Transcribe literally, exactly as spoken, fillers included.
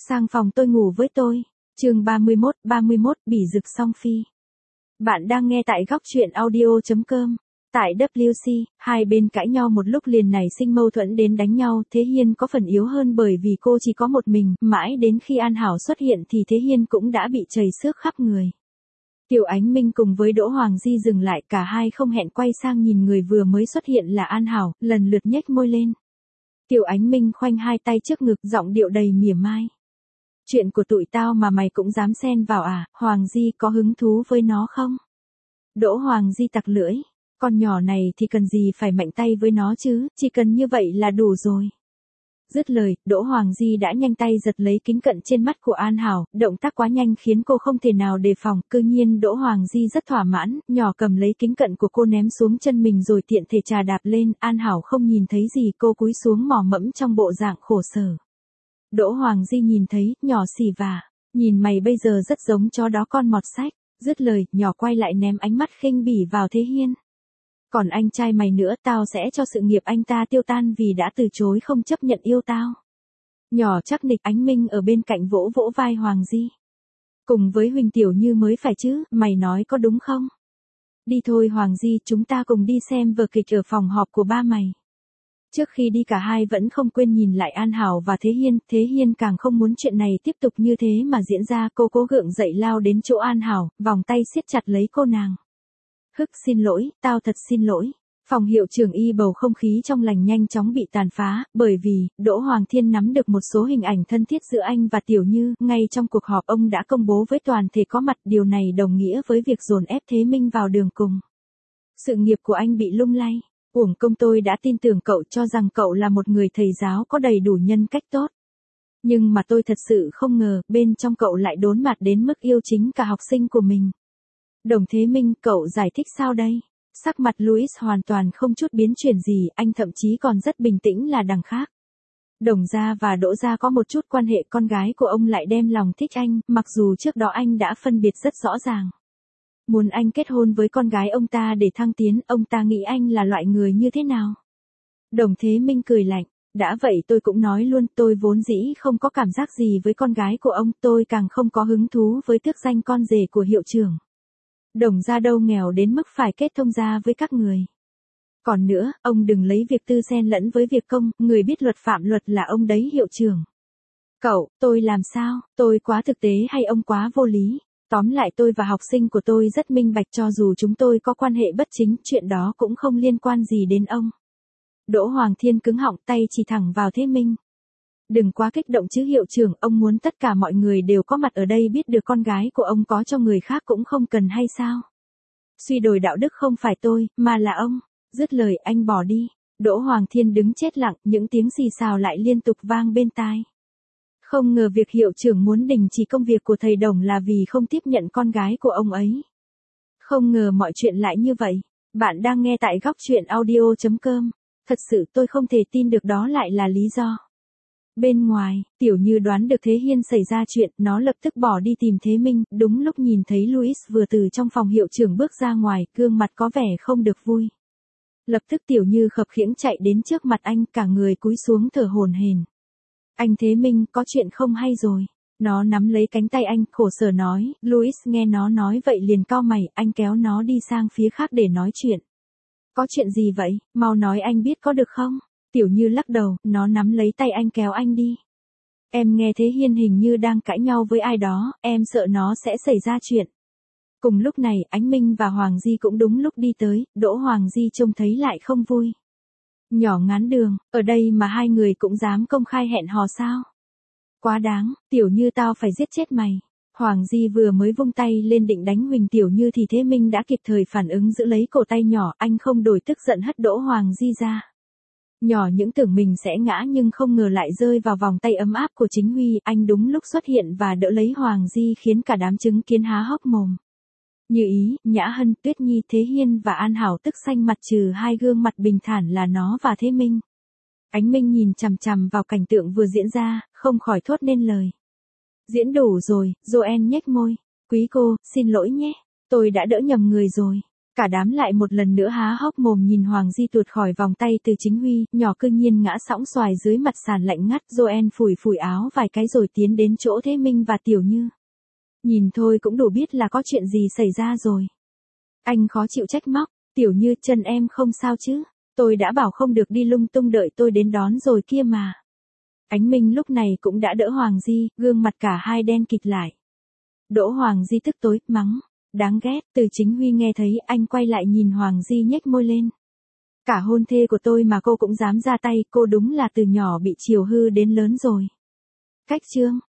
Sang phòng tôi ngủ với tôi. Chương ba mươi mốt, ba mươi mốt Bỉ Dực Song Phi. Bạn đang nghe tại góc truyện audio chấm com. Tại W C, hai bên cãi nhau một lúc liền nảy sinh mâu thuẫn đến đánh nhau, Thế Hiên có phần yếu hơn bởi vì cô chỉ có một mình, mãi đến khi An Hảo xuất hiện thì Thế Hiên cũng đã bị chảy xước khắp người. Tiểu Ánh Minh cùng với Đỗ Hoàng Di dừng lại, cả hai không hẹn quay sang nhìn người vừa mới xuất hiện là An Hảo, lần lượt nhếch môi lên. Tiểu Ánh Minh khoanh hai tay trước ngực, giọng điệu đầy mỉa mai. Chuyện của tụi tao mà mày cũng dám xen vào à, Hoàng Di có hứng thú với nó không? Đỗ Hoàng Di tặc lưỡi, con nhỏ này thì cần gì phải mạnh tay với nó chứ, chỉ cần như vậy là đủ rồi. Dứt lời, Đỗ Hoàng Di đã nhanh tay giật lấy kính cận trên mắt của An Hảo, động tác quá nhanh khiến cô không thể nào đề phòng, cư nhiên Đỗ Hoàng Di rất thỏa mãn, nhỏ cầm lấy kính cận của cô ném xuống chân mình rồi tiện thể trà đạp lên, An Hảo không nhìn thấy gì, cô cúi xuống mò mẫm trong bộ dạng khổ sở. Đỗ Hoàng Di nhìn thấy, nhỏ xì vả, nhìn mày bây giờ rất giống chó đó con mọt sách, dứt lời, nhỏ quay lại ném ánh mắt khinh bỉ vào Thế Hiên. Còn anh trai mày nữa, tao sẽ cho sự nghiệp anh ta tiêu tan vì đã từ chối không chấp nhận yêu tao. Nhỏ chắc nịch. Ánh Minh ở bên cạnh vỗ vỗ vai Hoàng Di. Cùng với Huỳnh Tiểu Như mới phải chứ, mày nói có đúng không? Đi thôi Hoàng Di, chúng ta cùng đi xem vở kịch ở phòng họp của ba mày. Trước khi đi cả hai vẫn không quên nhìn lại An Hảo và Thế Hiên, Thế Hiên càng không muốn chuyện này tiếp tục như thế mà diễn ra, cô cố gượng dậy lao đến chỗ An Hảo, vòng tay siết chặt lấy cô nàng. Hức, xin lỗi, tao thật xin lỗi. Phòng hiệu trưởng y bầu không khí trong lành nhanh chóng bị tàn phá, bởi vì, Đỗ Hoàng Thiên nắm được một số hình ảnh thân thiết giữa anh và Tiểu Như, ngay trong cuộc họp ông đã công bố với toàn thể có mặt, điều này đồng nghĩa với việc dồn ép Thế Minh vào đường cùng. Sự nghiệp của anh bị lung lay. Uổng công tôi đã tin tưởng cậu, cho rằng cậu là một người thầy giáo có đầy đủ nhân cách tốt. Nhưng mà tôi thật sự không ngờ, bên trong cậu lại đốn mặt đến mức yêu chính cả học sinh của mình. Đồng Thế Minh, cậu giải thích sao đây? Sắc mặt Louis hoàn toàn không chút biến chuyển gì, anh thậm chí còn rất bình tĩnh là đằng khác. Đồng gia và Đỗ gia có một chút quan hệ, con gái của ông lại đem lòng thích anh, mặc dù trước đó anh đã phân biệt rất rõ ràng. Muốn anh kết hôn với con gái ông ta để thăng tiến, ông ta nghĩ anh là loại người như thế nào? Đồng Thế Minh cười lạnh, đã vậy tôi cũng nói luôn, tôi vốn dĩ không có cảm giác gì với con gái của ông, tôi càng không có hứng thú với tước danh con rể của hiệu trưởng. Đồng gia đâu nghèo đến mức phải kết thông gia với các người. Còn nữa, ông đừng lấy việc tư xen lẫn với việc công, người biết luật phạm luật là ông đấy hiệu trưởng. Cậu, tôi làm sao, tôi quá thực tế hay ông quá vô lý? Tóm lại tôi và học sinh của tôi rất minh bạch, cho dù chúng tôi có quan hệ bất chính, chuyện đó cũng không liên quan gì đến ông. Đỗ Hoàng Thiên cứng họng, tay chỉ thẳng vào Thế Minh. Đừng quá kích động chứ hiệu trưởng, ông muốn tất cả mọi người đều có mặt ở đây biết được con gái của ông có cho người khác cũng không cần hay sao? Suy đồi đạo đức không phải tôi, mà là ông. Dứt lời anh bỏ đi. Đỗ Hoàng Thiên đứng chết lặng, những tiếng xì xào lại liên tục vang bên tai. Không ngờ việc hiệu trưởng muốn đình chỉ công việc của thầy Đồng là vì không tiếp nhận con gái của ông ấy. Không ngờ mọi chuyện lại như vậy. Bạn đang nghe tại góc truyện audio chấm com. Thật sự tôi không thể tin được đó lại là lý do. Bên ngoài, Tiểu Như đoán được Thế Hiên xảy ra chuyện, nó lập tức bỏ đi tìm Thế Minh, đúng lúc nhìn thấy Louis vừa từ trong phòng hiệu trưởng bước ra ngoài, gương mặt có vẻ không được vui. Lập tức Tiểu Như khập khiễng chạy đến trước mặt anh, cả người cúi xuống thở hổn hển. Anh Thế Minh, có chuyện không hay rồi. Nó nắm lấy cánh tay anh, khổ sở nói, Louis nghe nó nói vậy liền cau mày, anh kéo nó đi sang phía khác để nói chuyện. Có chuyện gì vậy, mau nói anh biết có được không? Tiểu Như lắc đầu, nó nắm lấy tay anh kéo anh đi. Em nghe Thế Hiên hình như đang cãi nhau với ai đó, em sợ nó sẽ xảy ra chuyện. Cùng lúc này, Ánh Minh và Hoàng Di cũng đúng lúc đi tới, Đỗ Hoàng Di trông thấy lại không vui. Nhỏ ngán đường, ở đây mà hai người cũng dám công khai hẹn hò sao? Quá đáng, Tiểu Như tao phải giết chết mày. Hoàng Di vừa mới vung tay lên định đánh Huỳnh Tiểu Như thì Thế Minh đã kịp thời phản ứng giữ lấy cổ tay nhỏ, anh không đổi tức giận hất Đỗ Hoàng Di ra. Nhỏ những tưởng mình sẽ ngã nhưng không ngờ lại rơi vào vòng tay ấm áp của Chính Huy, anh đúng lúc xuất hiện và đỡ lấy Hoàng Di khiến cả đám chứng kiến há hốc mồm. Như Ý, Nhã Hân, Tuyết Nhi, Thế Hiên và An Hảo tức xanh mặt, trừ hai gương mặt bình thản là nó và Thế Minh. Ánh Minh nhìn chằm chằm vào cảnh tượng vừa diễn ra, không khỏi thốt nên lời. Diễn đủ rồi, Joanne nhếch môi. Quý cô, xin lỗi nhé, tôi đã đỡ nhầm người rồi. Cả đám lại một lần nữa há hốc mồm nhìn Hoàng Di tuột khỏi vòng tay từ Chính Huy, nhỏ cư nhiên ngã sõng xoài dưới mặt sàn lạnh ngắt. Joanne phủi phủi áo vài cái rồi tiến đến chỗ Thế Minh và Tiểu Như. Nhìn thôi cũng đủ biết là có chuyện gì xảy ra rồi. Anh khó chịu trách móc, Tiểu Như, chân em không sao chứ, tôi đã bảo không được đi lung tung, đợi tôi đến đón rồi kia mà. Ánh Minh lúc này cũng đã đỡ Hoàng Di, gương mặt cả hai đen kịt lại. Đỗ Hoàng Di tức tối, mắng, đáng ghét. Từ Chính Huy nghe thấy, anh quay lại nhìn Hoàng Di nhếch môi lên. Cả hôn thê của tôi mà cô cũng dám ra tay, cô đúng là từ nhỏ bị chiều hư đến lớn rồi. Cách chương